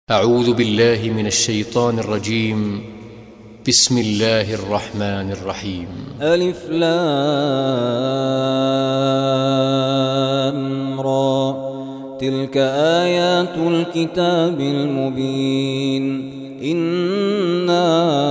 أعوذ بالله من الشيطان الرجيم. بسم الله الرحمن الرحيم. ألف لام را. تلك آيات الكتاب المبين. إنا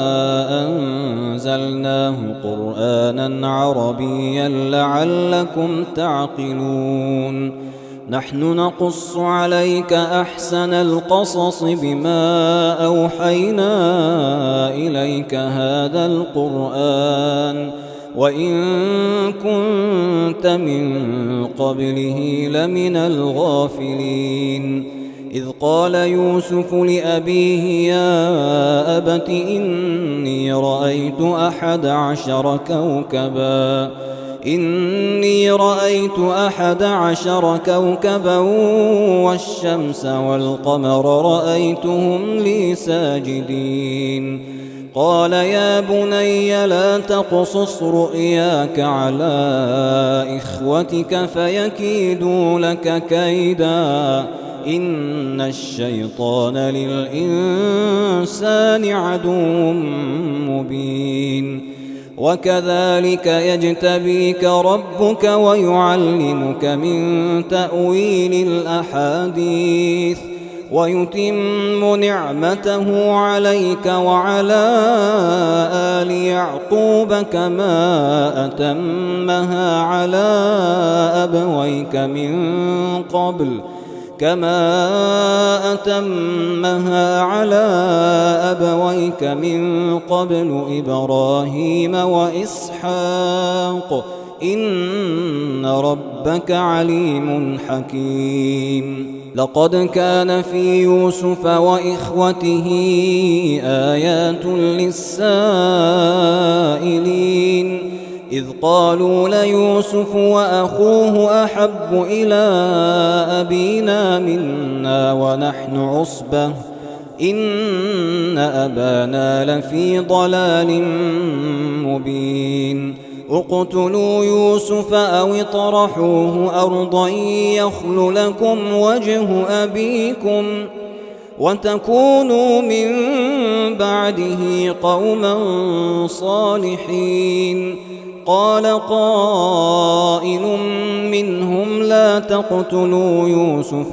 أنزلناه قرآنا عربيا لعلكم تعقلون. نحن نقص عليك أحسن القصص بما أوحينا إليك هذا القرآن وإن كنت من قبله لمن الغافلين. إذ قال يوسف لأبيه يا أبت إني رأيت 11 كوكبا والشمس والقمر رأيتهم لي ساجدين. قال يا بني لا تقصص رؤياك على إخوتك فيكيدوا لك كيدا إن الشيطان للإنسان عدو مبين. وكذلك يجتبيك ربك ويعلمك من تأويل الأحاديث ويتم نعمته عليك وعلى آل يعقوب كما أتمها على أبويك من قبل إبراهيم وإسحاق إن ربك عليم حكيم. لقد كان في يوسف وإخوته آيات للسائلين إذ قالوا ليوسف وأخوه أحب إلى أبينا منا ونحن عصبة إن أبانا لفي ضلال مبين. اقتلوا يوسف أو اطرحوه أرضا يخل لكم وجه أبيكم وتكونوا من بعده قوما صالحين. قال قائل منهم لا تقتلوا يوسف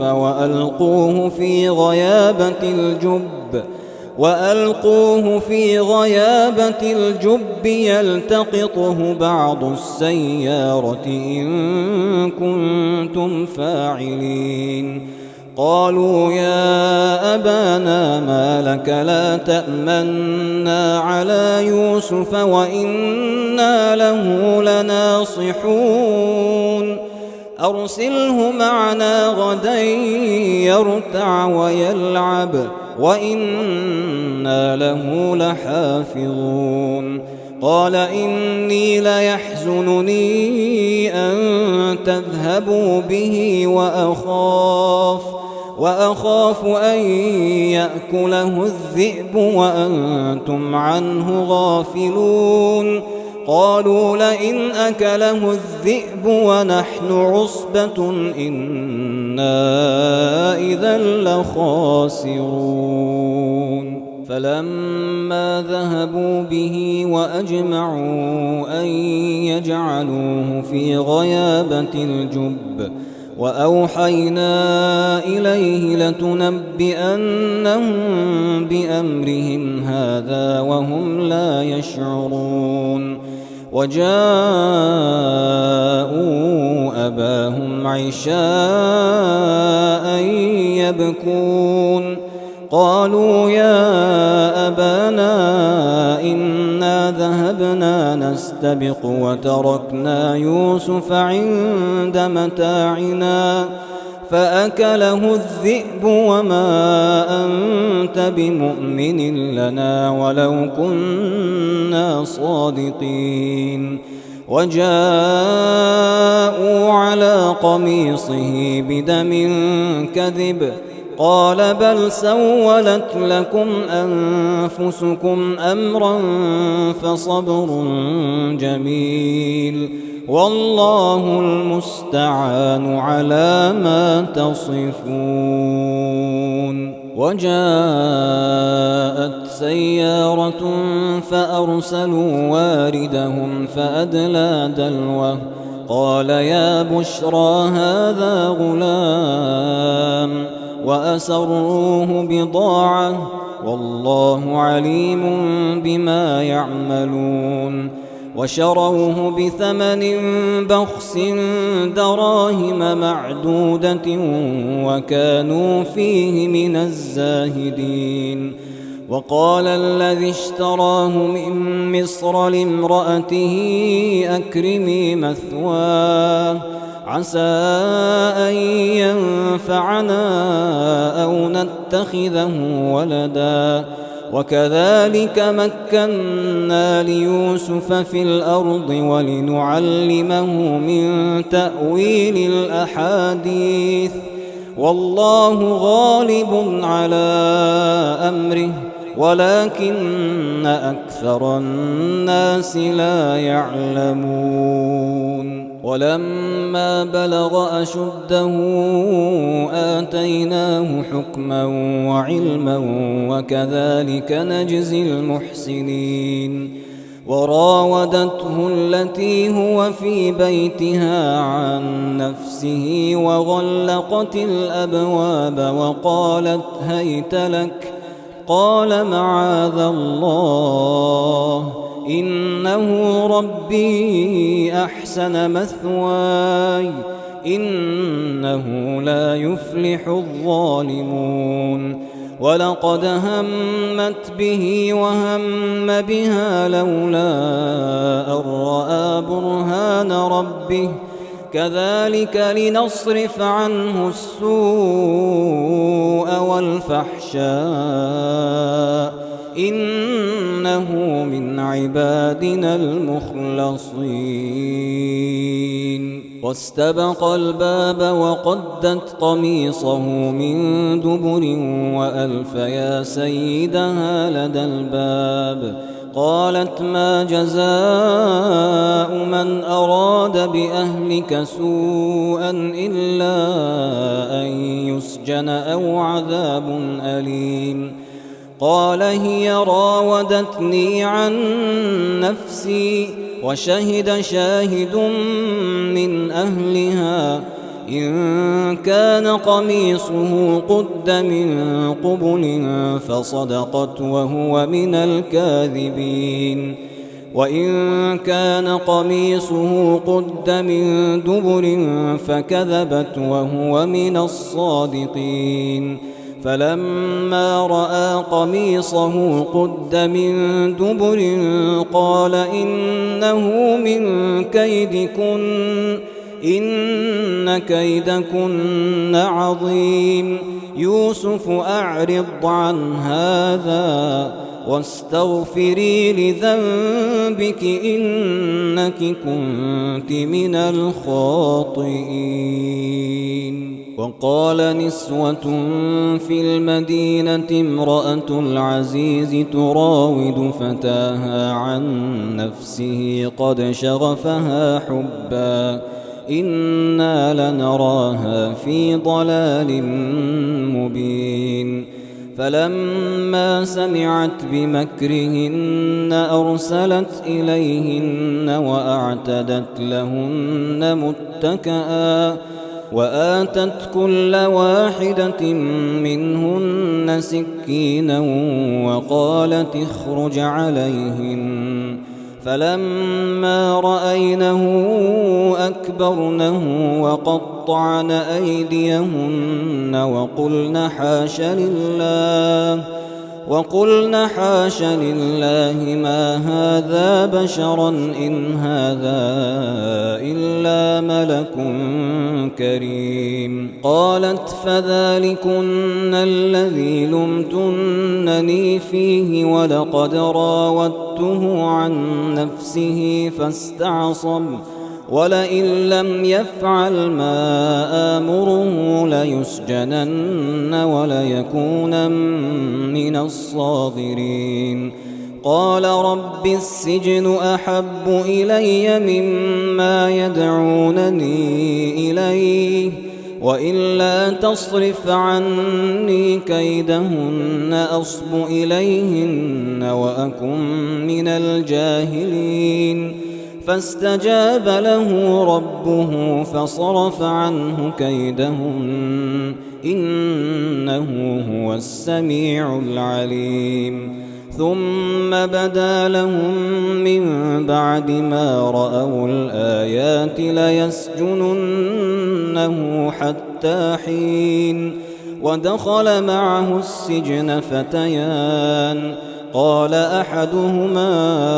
وألقوه في غيابة الجب يلتقطه بعض السيارة إن كنتم فاعلين. قالوا يا أبانا ما لك لا تأمنا على يوسف وإنا له لناصحون. أرسله معنا غدا يرتع ويلعب وإنا له لحافظون. قال إني ليحزنني أن تذهبوا به وأخاف أن يأكله الذئب وأنتم عنه غافلون. قالوا لئن أكله الذئب ونحن عصبة إنا إذا لخاسرون. فلما ذهبوا به وأجمعوا أن يجعلوه في غيابة الجب وأوحينا إليه لتنبئنهم بأمرهم هذا وهم لا يشعرون. وجاءوا أباهم عشاء يبكون. قالوا يا أبانا إنا ذهبنا نستبق وتركنا يوسف عند متاعنا فأكله الذئب وما أنت بمؤمن لنا ولو كنا صادقين. وجاءوا على قميصه بدم كذب قال بل سولت لكم أنفسكم أمرا فصبر جميل والله المستعان على ما تصفون. وجاءت سيارة فأرسلوا واردهم فأدلى دلوه قال يا بشرى هذا غلام وأسروه بضاعة والله عليم بما يعملون وشروه بثمن بخس دراهم معدودة وكانوا فيه من الزاهدين وقال الذي اشتراه من مصر لامرأته أكرمي مثواه عسى أن ينفعنا أو نتخذه ولدا وكذلك مكنا ليوسف في الأرض ولنعلمه من تأويل الأحاديث والله غالب على أمره ولكن أكثر الناس لا يعلمون ولما بلغ أشده آتيناه حكما وعلما وكذلك نجزي المحسنين وراودته التي هو في بيتها عن نفسه وغلقت الأبواب وقالت هيت لك قال معاذ الله إنه ربي أحسن مثواي إنه لا يفلح الظالمون ولقد همت به وهم بها لولا أن رأى برهان ربه كذلك لنصرف عنه السوء والفحشاء إنه من عبادنا المخلصين واستبق الباب وقدت قميصه من دبر وألف يا سيدها لدى الباب قالت ما جزاء من أراد بأهلك سوءا إلا أن يسجن أو عذاب أليم قال هي راودتني عن نفسي وشهد شاهد من أهلها إن كان قميصه قد من قبل فصدقت وهو من الكاذبين وإن كان قميصه قد من دبر فكذبت وهو من الصادقين فلما رأى قميصه قد من دبر قال إنه من كيدكن إن كيدكن عظيم يوسف أعرض عن هذا واستغفري لذنبك إنك كنت من الخاطئين وقال نسوة في المدينة امرأة العزيز تراود فتاها عن نفسه قد شغفها حبا إنا لنراها في ضلال مبين فلما سمعت بمكرهن أرسلت إليهن وأعتدت لهن متكئا وآتت كل واحدة منهن سكينا وقالت اخرج عليهن فلما رأينه أكبرنه وقطعن أيديهن وقلن حاش لله ما هذا بشرا إن هذا إلا ملك كريم قالت فذلكن الذي لمتنني فيه ولقد راودته عن نفسه فاستعصم ولئن لم يفعل ما آمره ليسجنن وليكونن من الصاغرين قال رب السجن أحب إلي مما يدعونني إليه وإلا تصرف عني كيدهن أصب إليهن وأكن من الجاهلين فاستجاب له ربه فصرف عنه كيدهن إنه هو السميع العليم ثم بدا لهم من بعد ما رأوا الآيات ليسجننه حتى حين ودخل معه السجن فتيان قال أحدهما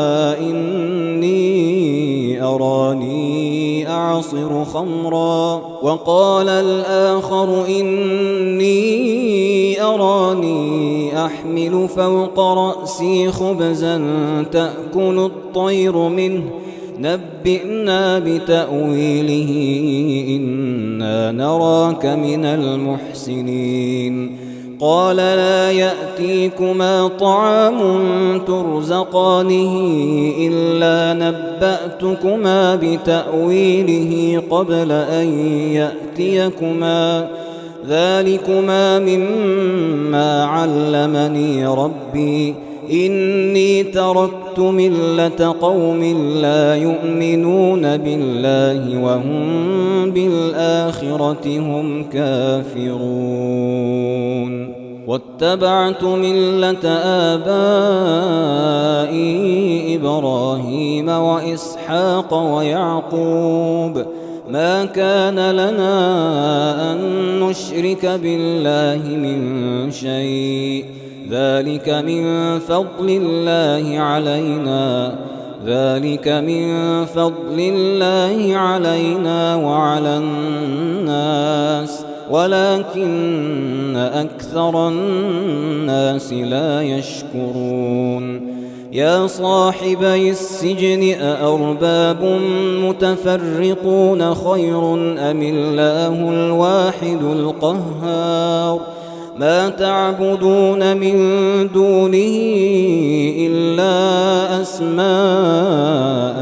إني أراني أعصر خمرا وقال الآخر إني أراني أحمل فوق رأسي خبزا تأكل الطير منه نبئنا بتأويله إنا نراك من المحسنين قال لا يأتيكما طعام ترزقانه إلا نبأتكما بتأويله قبل أن يأتيكما ذلكما مما علمني ربي إني تركت ملة قوم لا يؤمنون بالله وهم بالآخرة هم كافرون واتبعت ملة آبائي إبراهيم وإسحاق ويعقوب ما كان لنا أن نشرك بالله من شيء ذلك من فضل الله علينا وعلى الناس ولكن أكثر الناس لا يشكرون يا صاحبي السجن أأرباب متفرقون خير أم الله الواحد القهار ما تعبدون من دونه إلا أسماء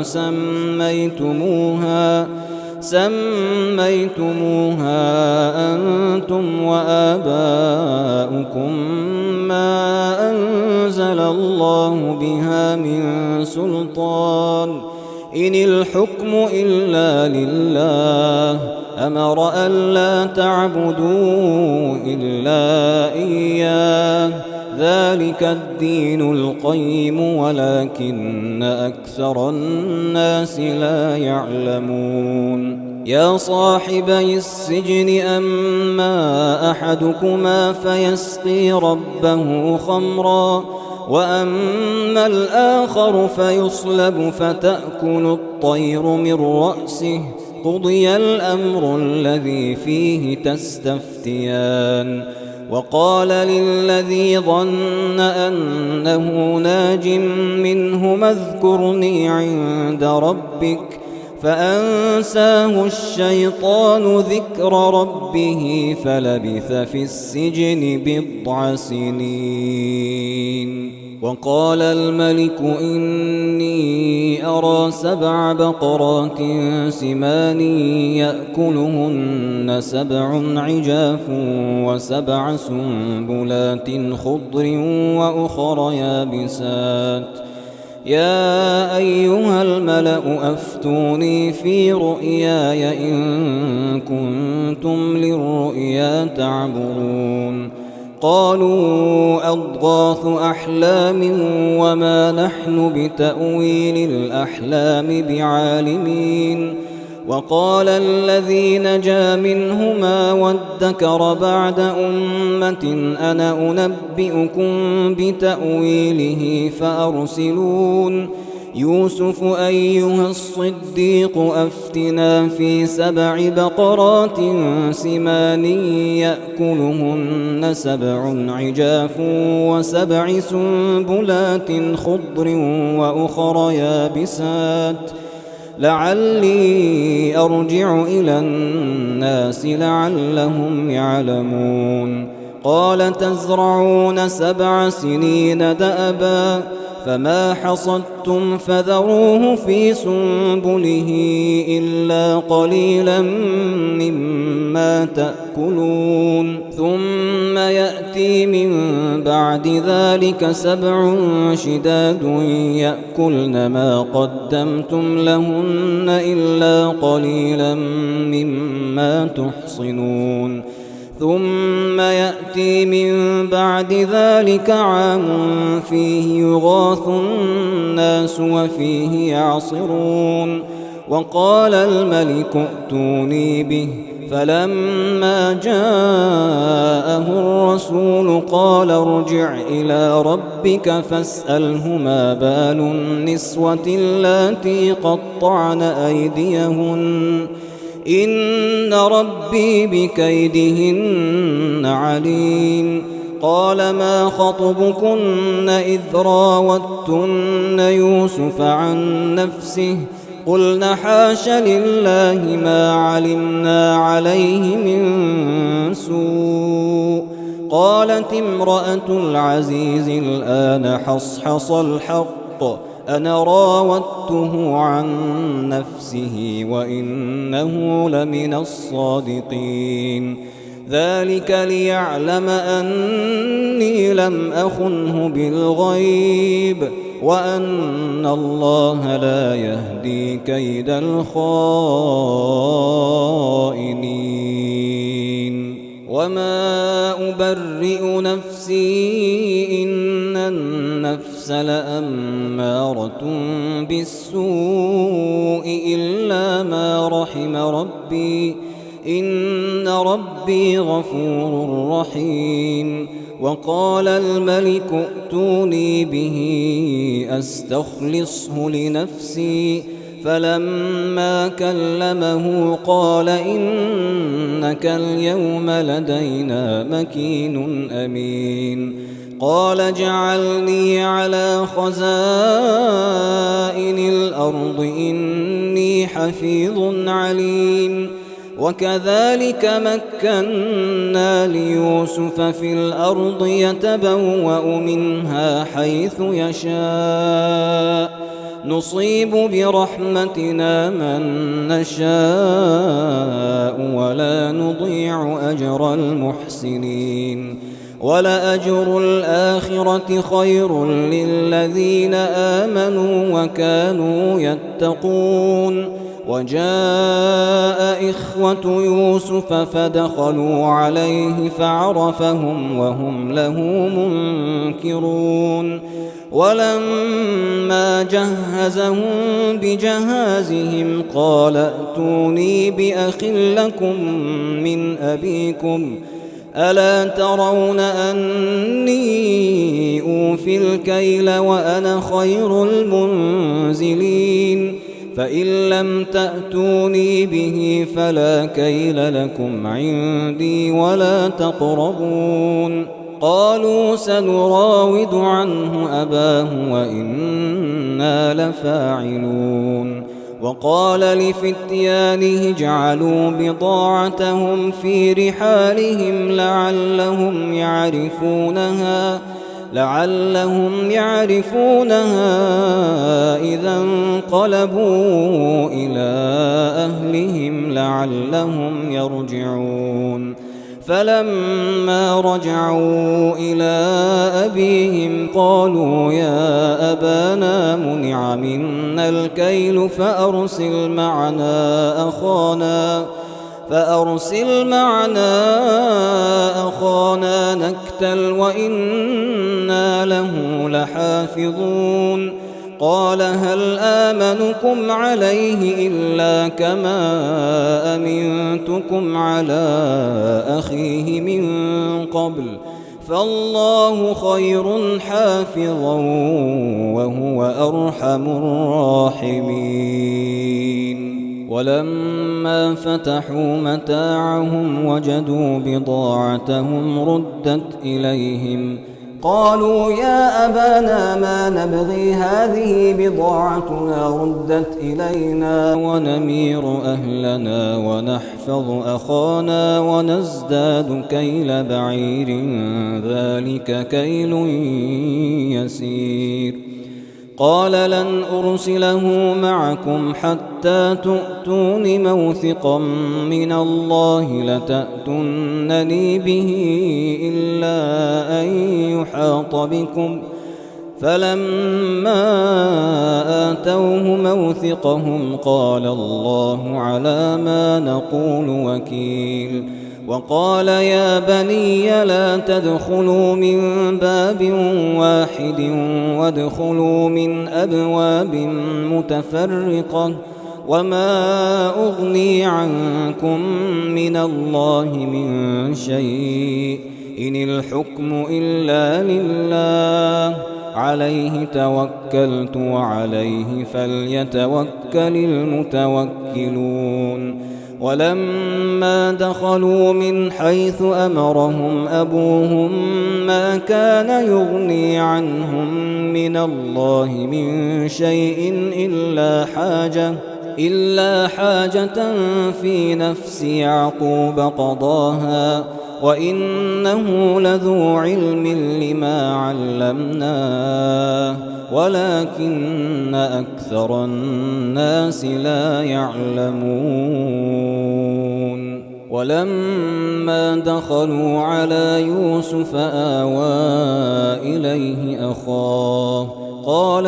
سميتموها أنتم وآباؤكم ما أنزل الله بها من سلطان إن الحكم إلا لله أمر ألا تعبدوا إلا إياه ذلك الدين القيم ولكن أكثر الناس لا يعلمون يا صاحبي السجن أما أحدكما فيسقي ربه خمرا وأما الآخر فيصلب فتأكل الطير من رأسه قضي الأمر الذي فيه تستفتيان وقال للذي ظن أنه ناج منهما اذكرني عند ربك فأنساه الشيطان ذكر ربه فلبث في السجن بضع سنين وقال الملك إني أرى 7 بقرات سمان يأكلهن 7 عجاف و7 سنبلات خضر وأخر يابسات يا أيها الملأ أفتوني في رؤياي إن كنتم للرؤيا تعبرون قالوا أضغاث أحلام وما نحن بتأويل الأحلام بعالمين وقال الذي نجا منهما وادكر بعد أمة أنا أنبئكم بتأويله فأرسلون يوسف أيها الصديق أفتنا في 7 بقرات سمان يأكلهن 7 عجاف و7 سنبلات خضر وأخر يابسات لعلي أرجع إلى الناس لعلهم يعلمون قال تزرعون 7 سنين دأبا فما حصدتم فذروه في سنبله إلا قليلا مما تأكلون ثم يأتي من بعد ذلك 7 شداد يأكلن ما قدمتم لهن إلا قليلا مما تحصنون ثم يأتي من بعد ذلك عام فيه يغاث الناس وفيه يعصرون وقال الملك ائتوني به فلما جاءه الرسول قال ارجع إلى ربك فاسأله ما بال النسوة اللاتي قطعن أيديهن إن ربي بكيدهن عليم قال ما خطبكن إذ راوتن يوسف عن نفسه قلنا حاش لله ما علمنا عليه من سوء قالت امرأة العزيز الآن حصحص الحق أنا راودته عن نفسه وإنه لمن الصادقين ذلك ليعلم أني لم أخنه بالغيب وأن الله لا يهدي كيد الخائنين وما أبرئ نفسي إن النفس لأمارة بالسوء إلا ما رحم ربي إن ربي غفور رحيم وقال الملك ائتوني به أستخلصه لنفسي فلما كلمه قال إنك اليوم لدينا مكين أمين قال اجعلني على خزائن الأرض إني حفيظ عليم وكذلك مكنا ليوسف في الأرض يتبوأ منها حيث يشاء نصيب برحمتنا من نشاء ولا نضيع أجر المحسنين ولأجر الآخرة خير للذين آمنوا وكانوا يتقون وجاء إخوة يوسف فدخلوا عليه فعرفهم وهم له منكرون ولما جهزهم بجهازهم قال ائتوني بأخ لكم من أبيكم ألا ترون أني أوفي الكيل وأنا خير المنزلين فإن لم تأتوني به فلا كيل لكم عندي ولا تقربون قالوا سنراود عنه أباه وإنا لفاعلون وقال لفتيانه اجعلوا بضاعتهم في رحالهم لعلهم يعرفونها إذا انقلبوا إلى أهلهم لعلهم يرجعون فلما رجعوا إلى أبيهم قالوا يا أبانا منع منا الكيل فأرسل معنا أخانا نكتل وإنا له لحافظون قال هل آمنكم عليه إلا كما أمنتكم على أخيه من قبل فالله خير حافظا وهو أرحم الراحمين ولما فتحوا متاعهم وجدوا بضاعتهم ردت إليهم قالوا يا أبانا ما نبغي هذه بضاعتنا ردت إلينا ونمير أهلنا ونحفظ أخانا ونزداد كيل بعير ذلك كيل يسير قال لن أرسله معكم حتى تؤتون موثقا من الله لتأتونني به إلا أن يحاط بكم. فلما آتوه موثقهم قال الله على ما نقول وكيل. وقال يا بني لا تدخلوا من باب واحد وادخلوا من أبواب متفرقة وما أغني عنكم من الله من شيء إن الحكم إلا لله عليه توكلت وعليه فليتوكل المتوكلون. ولما دخلوا من حيث أمرهم أبوهم ما كان يغني عنهم من الله من شيء إلا حاجة في نفس يعقوب قضاها وإنه لذو علم لما علمناه ولكن أكثر الناس لا يعلمون. ولما دخلوا على يوسف آوى إليه أخاه قال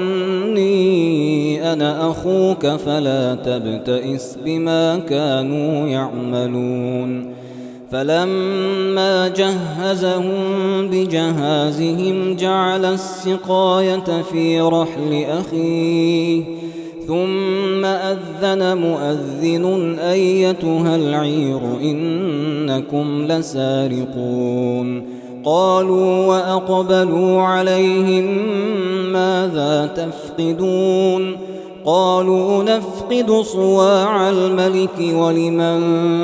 إني أنا أخوك فلا تبتئس بما كانوا يعملون. فلما جهزهم بجهازهم جعل السقاية في رحل أخيه ثم أذن مؤذن أيتها العير إنكم لسارقون. قالوا وأقبلوا عليهم ماذا تفقدون؟ قالوا نفقد صواع الملك ولمن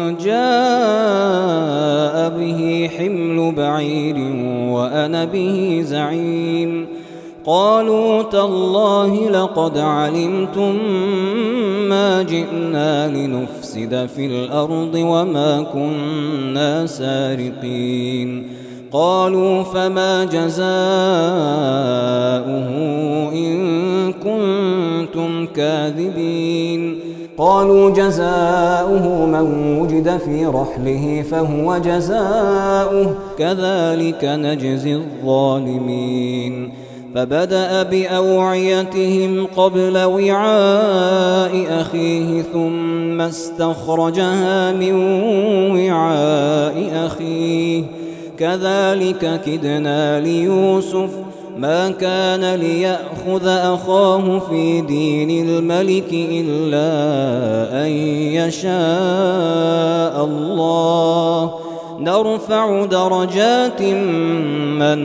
جاء به حمل بعير وأنا به زعيم. قالوا تالله لقد علمتم ما جئنا لنفسد في الأرض وما كنا سارقين. قالوا فما جزاؤه إن كنتم كاذبين؟ قالوا جزاؤه من وجد في رحله فهو جزاؤه كذلك نجزي الظالمين. فبدأ بأوعيتهم قبل وعاء أخيه ثم استخرجها من وعاء أخيه كذلك كدنا ليوسف ما كان ليأخذ أخاه في دين الملك إلا أن يشاء الله نرفع درجات من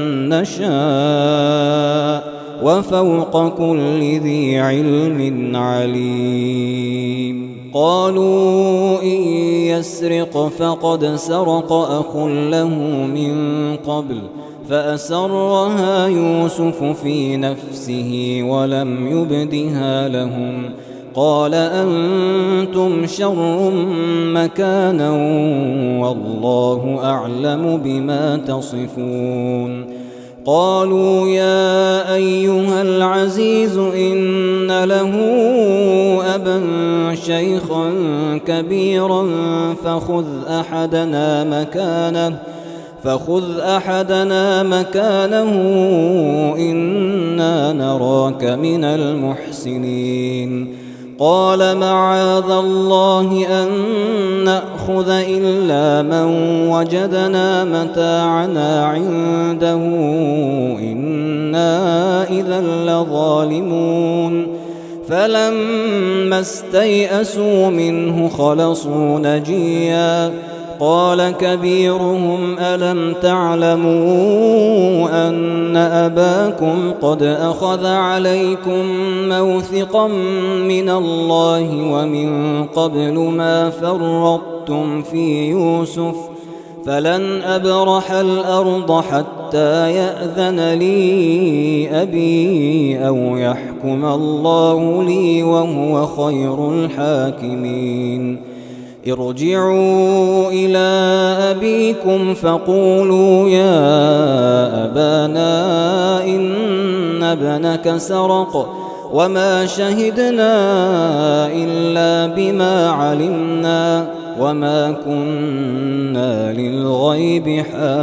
نشاء وفوق كل ذي علم عليم. قالوا إن يسرق فقد سرق أخ له من قبل فأسرها يوسف في نفسه ولم يبدها لهم. قال أنتم شر مكانا والله أعلم بما تصفون. قالوا يا أيها العزيز إن له أبا شيخا كبيرا فخذ أحدنا مكانه إنا نراك من المحسنين. قال معاذ الله أن نأخذ إلا من وجدنا متاعنا عنده إنا إذا لظالمون. فلما استيئسوا منه خلصوا نجيا. قال كبيرهم ألم تعلموا أن أباكم قد أخذ عليكم موثقا من الله ومن قبل ما فرطتم في يوسف فلن أبرح الأرض حتى يأذن لي أبي أو يحكم الله لي وهو خير الحاكمين. ارجعوا إلى أبيكم فقولوا يا أبانا إن ابنك سرق وما شهدنا إلا بما علمنا وما كنا للغيب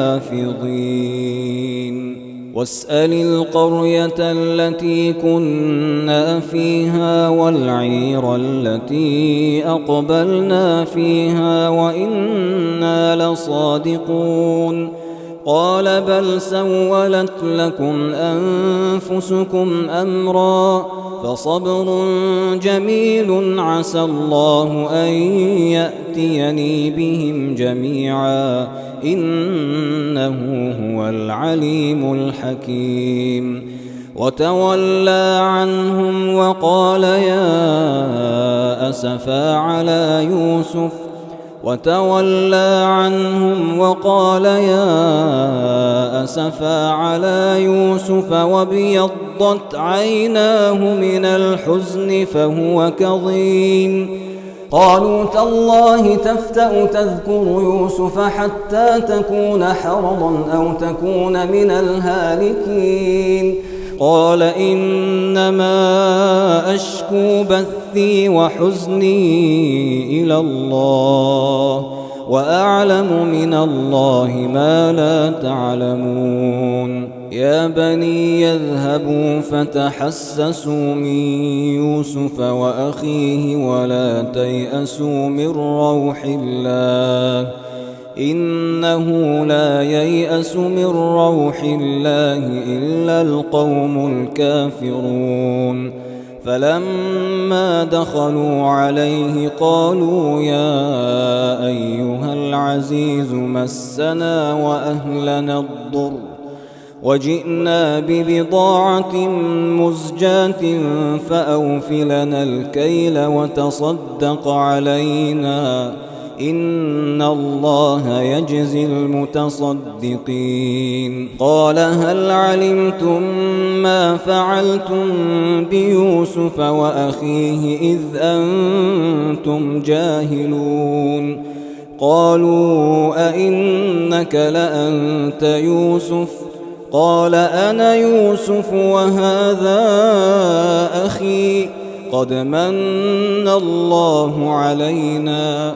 حافظين واسأل القرية التي كنا فيها والعير التي أقبلنا فيها وإنا لصادقون قال بل سولت لكم أنفسكم أمرا فصبر جميل عسى الله أن يأتيني بهم جميعا إنه هو العليم الحكيم وتولى عنهم وقال يا أسفا على يوسف وابيضت عيناه من الحزن فهو كظيم قالوا تالله تفتأ تذكر يوسف حتى تكون حرضا أو تكون من الهالكين قال إنما أشكو بثي وحزني إلى الله وأعلم من الله ما لا تعلمون يا بني يذهبوا فتحسسوا من يوسف وأخيه ولا تيأسوا من روح الله إنه لا ييأس من روح الله إلا القوم الكافرون فلما دخلوا عليه قالوا يا أيها العزيز مسنا وأهلنا الضر وجئنا ببضاعة مزجاة فأوف لنا الكيل وتصدق علينا إن الله يجزي المتصدقين قال هل علمتم ما فعلتم بيوسف وأخيه إذ أنتم جاهلون قالوا أئنك لأنت يوسف قال أنا يوسف وهذا أخي قد من الله علينا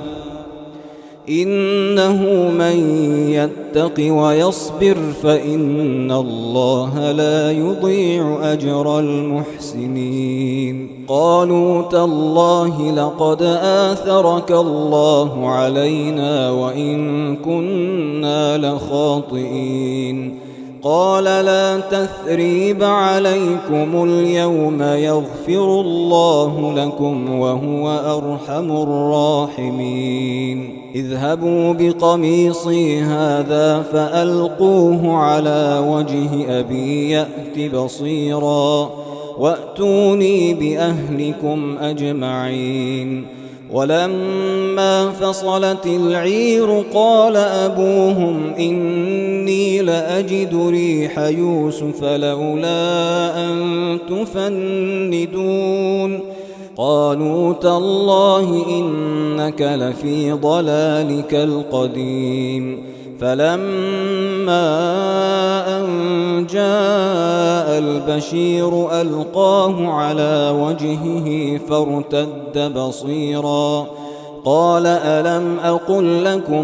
إنه من يتق ويصبر فإن الله لا يضيع أجر المحسنين قالوا تالله لقد آثرك الله علينا وإن كنا لخاطئين قال لا تثريب عليكم اليوم يغفر الله لكم وهو أرحم الراحمين اذهبوا بقميصي هذا فألقوه على وجه أبي يأت بصيرا وأتوني بأهلكم أجمعين ولما فصلت العير قال أبوهم إني لأجد ريح يوسف لولا أن تفندون قالوا تالله إنك لفي ضلالك القديم فلما أن جاء البشير ألقاه على وجهه فارتد بصيرا قال ألم أقل لكم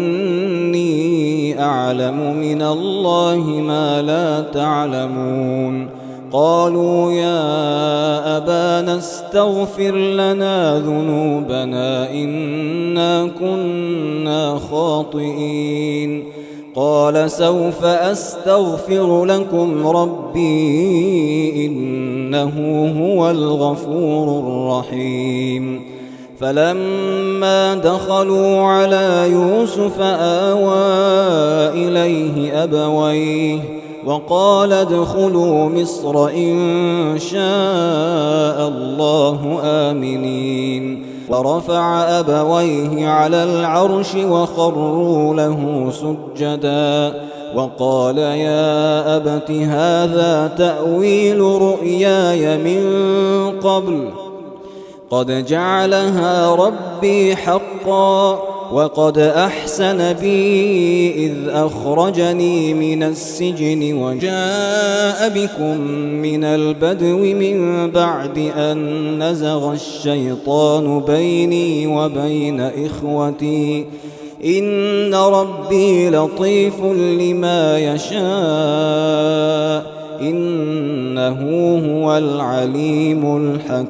إني أعلم من الله ما لا تعلمون قالوا يا أبانا استغفر لنا ذنوبنا إنا كنا خاطئين قال سوف أستغفر لكم ربي إنه هو الغفور الرحيم فلما دخلوا على يوسف آوى إليه أبويه وقال ادخلوا مصر إن شاء الله آمنين ورفع أبويه على العرش وخروا له سجدا وقال يا أبت هذا تأويل رؤياي من قبل قد جعلها ربي حقا وقد أحسن بي إذ أخرجني من السجن وجاء بكم من البدو من بعد أن نزغ الشيطان بيني وبين إخوتي إن ربي لطيف لما يشاء إنه هو العليم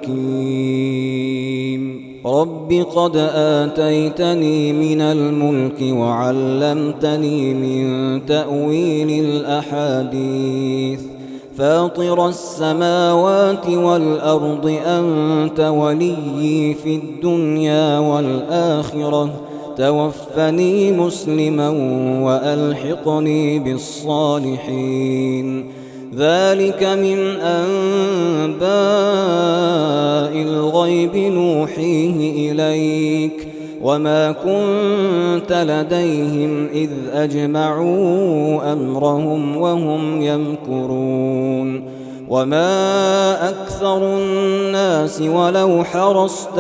الحكيم رب قد آتيتني من الملك وعلمتني من تأويل الأحاديث فاطر السماوات والأرض أنت وليي في الدنيا والآخرة توفني مسلما وألحقني بالصالحين ذلك من أنباء الغيب نوحيه إليك وما كنت لديهم إذ أجمعوا أمرهم وهم يمكرون وما أكثر الناس ولو حرصت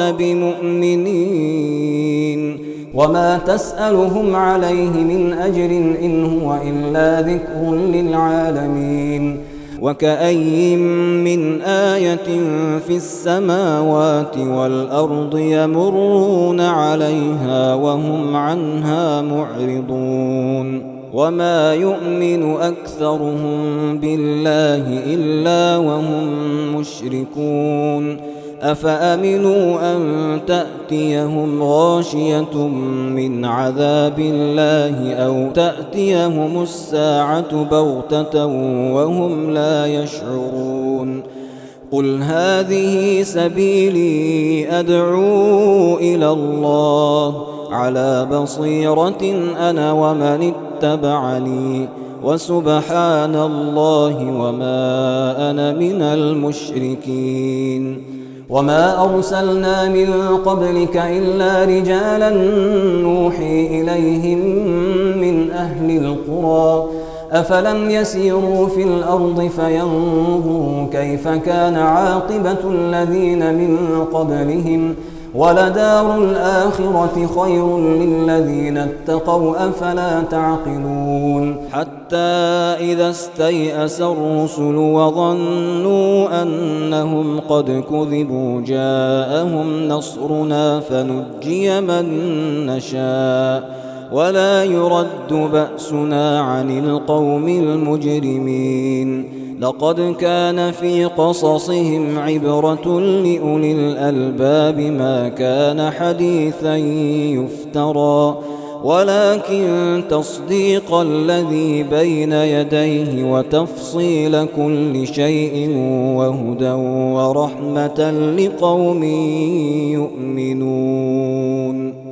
بمؤمنين وما تسألهم عليه من أجر إن هو إلا ذكر للعالمين وكأي من آية في السماوات والأرض يمرون عليها وهم عنها معرضون وما يؤمن أكثرهم بالله إلا وهم مشركون أفأمنوا أن تأتيهم غاشية من عذاب الله أو تأتيهم الساعة بغتة وهم لا يشعرون قل هذه سبيلي أدعو إلى الله على بصيرة أنا ومن اتبعني وسبحان الله وما أنا من المشركين وما أرسلنا من قبلك إلا رجالا نوحي إليهم من أهل القرى أفلم يسيروا في الأرض فينظروا كيف كان عاقبة الذين من قبلهم ولدار الآخرة خير للذين اتقوا أفلا تعقلون حتى إذا استيأس الرسل وظنوا أنهم قد كذبوا جاءهم نصرنا فنجي من نشاء ولا يرد بأسنا عن القوم المجرمين لقد كان في قصصهم عبرة لأولي الألباب ما كان حديثا يفترى ولكن تصديق الذي بين يديه وتفصيل كل شيء وهدى ورحمة لقوم يؤمنون